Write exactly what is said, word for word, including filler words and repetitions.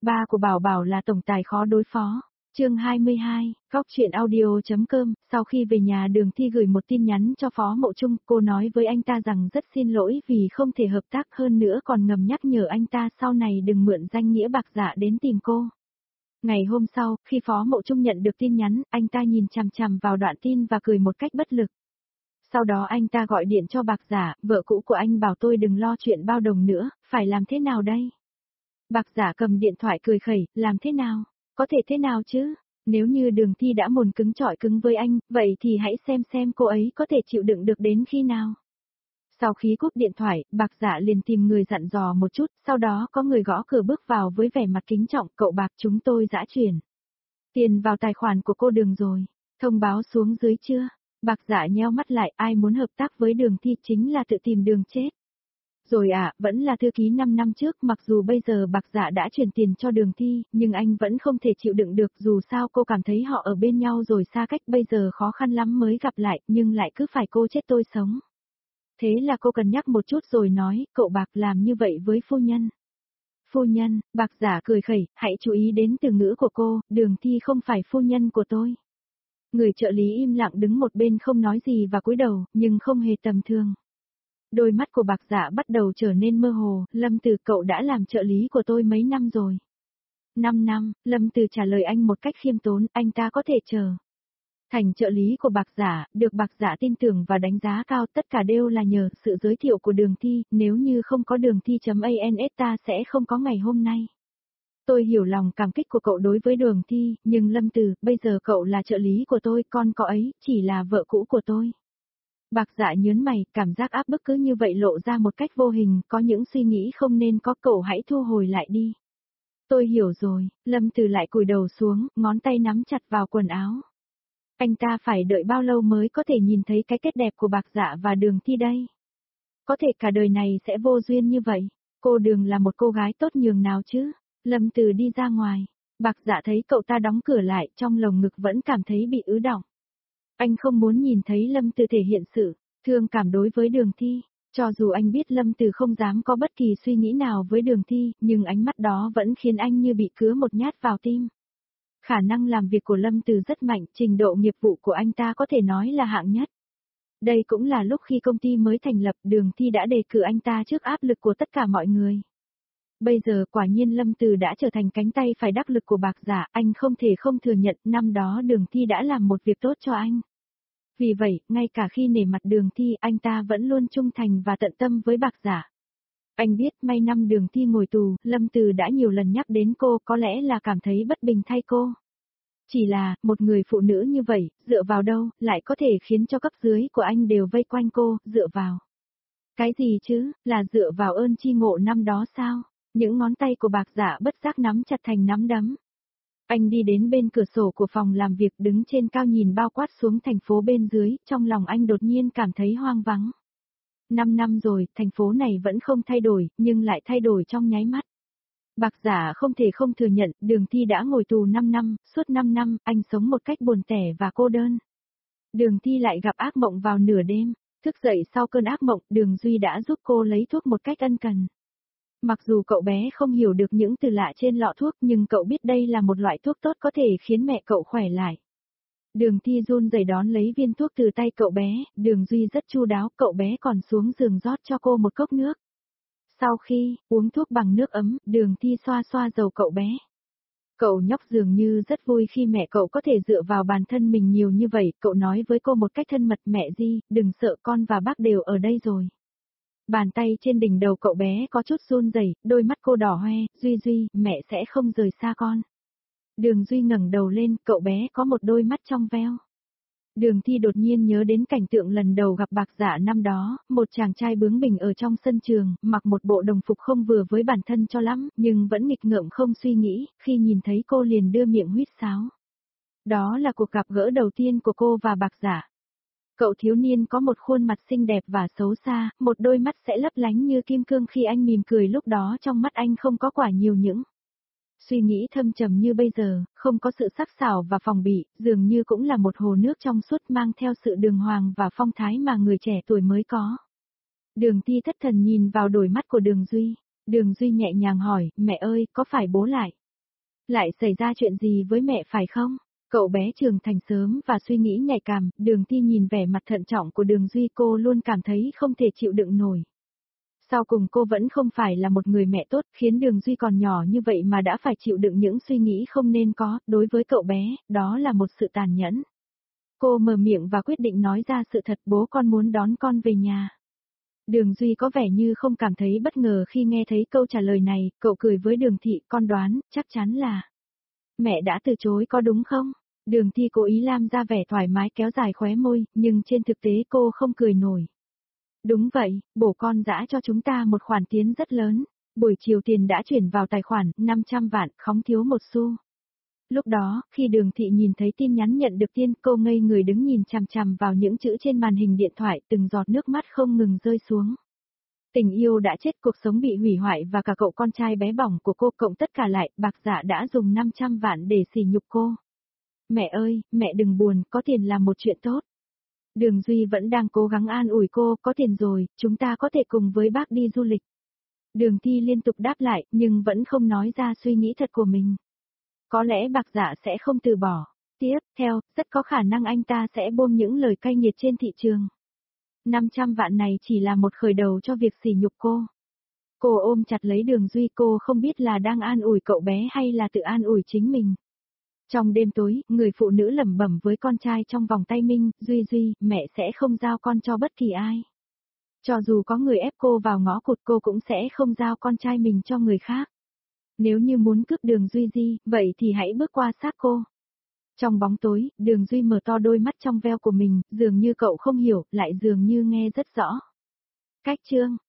Ba của Bảo Bảo là tổng tài khó đối phó. Chương hai mươi hai, Góc truyện audio.com, sau khi về nhà Đường Thi gửi một tin nhắn cho Phó Mộ Trung, cô nói với anh ta rằng rất xin lỗi vì không thể hợp tác hơn nữa còn ngầm nhắc nhở anh ta sau này đừng mượn danh nghĩa Bạc Dạ đến tìm cô. Ngày hôm sau, khi Phó Mộ Trung nhận được tin nhắn, anh ta nhìn chằm chằm vào đoạn tin và cười một cách bất lực. Sau đó anh ta gọi điện cho Bạc Dạ, vợ cũ của anh bảo tôi đừng lo chuyện bao đồng nữa, phải làm thế nào đây? Bạc Dạ cầm điện thoại cười khẩy, làm thế nào? Có thể thế nào chứ? Nếu như Đường Thi đã mồn cứng chọi cứng với anh, vậy thì hãy xem xem cô ấy có thể chịu đựng được đến khi nào. Sau khi cúp điện thoại, Bạc Dạ liền tìm người dặn dò một chút, sau đó có người gõ cửa bước vào với vẻ mặt kính trọng, cậu Bạc chúng tôi dã chuyển. Tiền vào tài khoản của cô Đường rồi, thông báo xuống dưới chưa? Bạc Dạ nheo mắt lại, ai muốn hợp tác với Đường Thi chính là tự tìm đường chết. Rồi à, vẫn là thư ký năm năm trước, mặc dù bây giờ Bạc Dạ đã chuyển tiền cho Đường Thi, nhưng anh vẫn không thể chịu đựng được, dù sao cô cảm thấy họ ở bên nhau rồi xa cách, bây giờ khó khăn lắm mới gặp lại, nhưng lại cứ phải cô chết tôi sống. Thế là cô cân nhắc một chút rồi nói, cậu Bạc làm như vậy với phu nhân. Phu nhân, Bạc Dạ cười khẩy, hãy chú ý đến từ ngữ của cô, Đường Thi không phải phu nhân của tôi. Người trợ lý im lặng đứng một bên không nói gì và cúi đầu, nhưng không hề tầm thường. Đôi mắt của Bạc Dạ bắt đầu trở nên mơ hồ, Lâm Từ cậu đã làm trợ lý của tôi mấy năm rồi. Năm năm, Lâm Từ trả lời anh một cách khiêm tốn, anh ta có thể chờ. Thành trợ lý của Bạc Dạ, được Bạc Dạ tin tưởng và đánh giá cao, tất cả đều là nhờ sự giới thiệu của Đường Thi, nếu như không có Đường Thi.ans ta sẽ không có ngày hôm nay. Tôi hiểu lòng cảm kích của cậu đối với Đường Thi, nhưng Lâm Từ, bây giờ cậu là trợ lý của tôi, con cậu ấy chỉ là vợ cũ của tôi. Bạc Dạ nhớn mày, cảm giác áp bức cứ như vậy lộ ra một cách vô hình, có những suy nghĩ không nên có, cậu hãy thu hồi lại đi. Tôi hiểu rồi, Lâm Từ lại cúi đầu xuống, ngón tay nắm chặt vào quần áo. Anh ta phải đợi bao lâu mới có thể nhìn thấy cái kết đẹp của Bạc Dạ và Đường Thi đây? Có thể cả đời này sẽ vô duyên như vậy, cô Đường là một cô gái tốt nhường nào chứ? Lâm Từ đi ra ngoài, Bạc Dạ thấy cậu ta đóng cửa lại, trong lồng ngực vẫn cảm thấy bị ứ đọng. Anh không muốn nhìn thấy Lâm Từ thể hiện sự thương cảm đối với Đường Thi, cho dù anh biết Lâm Từ không dám có bất kỳ suy nghĩ nào với Đường Thi, nhưng ánh mắt đó vẫn khiến anh như bị cứa một nhát vào tim. Khả năng làm việc của Lâm Từ rất mạnh, trình độ nghiệp vụ của anh ta có thể nói là hạng nhất. Đây cũng là lúc khi công ty mới thành lập, Đường Thi đã đề cử anh ta trước áp lực của tất cả mọi người. Bây giờ quả nhiên Lâm Từ đã trở thành cánh tay phải đắc lực của Bạc Dạ, anh không thể không thừa nhận năm đó Đường Thi đã làm một việc tốt cho anh. Vì vậy, ngay cả khi nể mặt Đường Thi, anh ta vẫn luôn trung thành và tận tâm với Bạc Dạ. Anh biết may năm Đường Thi ngồi tù, Lâm Từ đã nhiều lần nhắc đến cô, có lẽ là cảm thấy bất bình thay cô. Chỉ là, một người phụ nữ như vậy, dựa vào đâu, lại có thể khiến cho cấp dưới của anh đều vây quanh cô, dựa vào. Cái gì chứ, là dựa vào ơn chi ngộ năm đó sao? Những ngón tay của Bạc Dạ bất giác nắm chặt thành nắm đấm. Anh đi đến bên cửa sổ của phòng làm việc, đứng trên cao nhìn bao quát xuống thành phố bên dưới, trong lòng anh đột nhiên cảm thấy hoang vắng. Năm năm rồi, thành phố này vẫn không thay đổi, nhưng lại thay đổi trong nháy mắt. Bạc Dạ không thể không thừa nhận, Đường Thi đã ngồi tù năm năm, suốt năm năm, anh sống một cách buồn tẻ và cô đơn. Đường Thi lại gặp ác mộng vào nửa đêm, thức dậy sau cơn ác mộng, Đường Duy đã giúp cô lấy thuốc một cách ân cần. Mặc dù cậu bé không hiểu được những từ lạ trên lọ thuốc, nhưng cậu biết đây là một loại thuốc tốt có thể khiến mẹ cậu khỏe lại. Đường Thi run rẩy đón lấy viên thuốc từ tay cậu bé, Đường Duy rất chu đáo, cậu bé còn xuống giường rót cho cô một cốc nước. Sau khi uống thuốc bằng nước ấm, Đường Thi xoa xoa đầu cậu bé. Cậu nhóc dường như rất vui khi mẹ cậu có thể dựa vào bản thân mình nhiều như vậy, cậu nói với cô một cách thân mật, mẹ Di, đừng sợ, con và bác đều ở đây rồi. Bàn tay trên đỉnh đầu cậu bé có chút run rẩy, đôi mắt cô đỏ hoe, Duy Duy, mẹ sẽ không rời xa con. Đường Duy ngẩng đầu lên, cậu bé có một đôi mắt trong veo. Đường Thi đột nhiên nhớ đến cảnh tượng lần đầu gặp Bạc Dạ năm đó, một chàng trai bướng bỉnh ở trong sân trường, mặc một bộ đồng phục không vừa với bản thân cho lắm, nhưng vẫn nghịch ngợm không suy nghĩ, khi nhìn thấy cô liền đưa miệng huýt sáo. Đó là cuộc gặp gỡ đầu tiên của cô và Bạc Dạ. Cậu thiếu niên có một khuôn mặt xinh đẹp và xấu xa, một đôi mắt sẽ lấp lánh như kim cương khi anh mỉm cười, lúc đó trong mắt anh không có quả nhiều những suy nghĩ thâm trầm như bây giờ, không có sự sắc sảo và phòng bị, dường như cũng là một hồ nước trong suốt mang theo sự đường hoàng và phong thái mà người trẻ tuổi mới có. Đường Thi thất thần nhìn vào đôi mắt của Đường Duy. Đường Duy nhẹ nhàng hỏi, mẹ ơi, có phải bố lại Lại xảy ra chuyện gì với mẹ phải không? Cậu bé trưởng thành sớm và suy nghĩ nhạy cảm, Đường Thi nhìn vẻ mặt thận trọng của Đường Duy cô luôn cảm thấy không thể chịu đựng nổi. Sau cùng cô vẫn không phải là một người mẹ tốt, khiến Đường Duy còn nhỏ như vậy mà đã phải chịu đựng những suy nghĩ không nên có, đối với cậu bé, đó là một sự tàn nhẫn. Cô mở miệng và quyết định nói ra sự thật, bố con muốn đón con về nhà. Đường Duy có vẻ như không cảm thấy bất ngờ khi nghe thấy câu trả lời này, cậu cười với Đường Thị, con đoán, chắc chắn là mẹ đã từ chối có đúng không? Đường Thi cố ý làm ra vẻ thoải mái kéo dài khóe môi, nhưng trên thực tế cô không cười nổi. Đúng vậy, bổ con dã cho chúng ta một khoản tiền rất lớn. Buổi chiều tiền đã chuyển vào tài khoản, năm trăm vạn, không thiếu một xu. Lúc đó, khi Đường Thị nhìn thấy tin nhắn nhận được tiền, cô ngây người đứng nhìn chằm chằm vào những chữ trên màn hình điện thoại, từng giọt nước mắt không ngừng rơi xuống. Tình yêu đã chết, cuộc sống bị hủy hoại và cả cậu con trai bé bỏng của cô, cộng tất cả lại, Bạc Dạ đã dùng năm trăm vạn để sỉ nhục cô. Mẹ ơi, mẹ đừng buồn, có tiền là một chuyện tốt. Đường Duy vẫn đang cố gắng an ủi cô, có tiền rồi, chúng ta có thể cùng với bác đi du lịch. Đường Thi liên tục đáp lại, nhưng vẫn không nói ra suy nghĩ thật của mình. Có lẽ Bạc Dạ sẽ không từ bỏ. Tiếp theo, rất có khả năng anh ta sẽ bơm những lời cay nghiệt trên thị trường. năm trăm vạn này chỉ là một khởi đầu cho việc sỉ nhục cô. Cô ôm chặt lấy Đường Duy, cô không biết là đang an ủi cậu bé hay là tự an ủi chính mình. Trong đêm tối, người phụ nữ lẩm bẩm với con trai trong vòng tay Minh, Duy Duy, mẹ sẽ không giao con cho bất kỳ ai. Cho dù có người ép cô vào ngõ cụt, cô cũng sẽ không giao con trai mình cho người khác. Nếu như muốn cướp Đường Duy Di, vậy thì hãy bước qua xác cô. Trong bóng tối, Đường Duy mở to đôi mắt trong veo của mình, dường như cậu không hiểu, lại dường như nghe rất rõ. Cách chương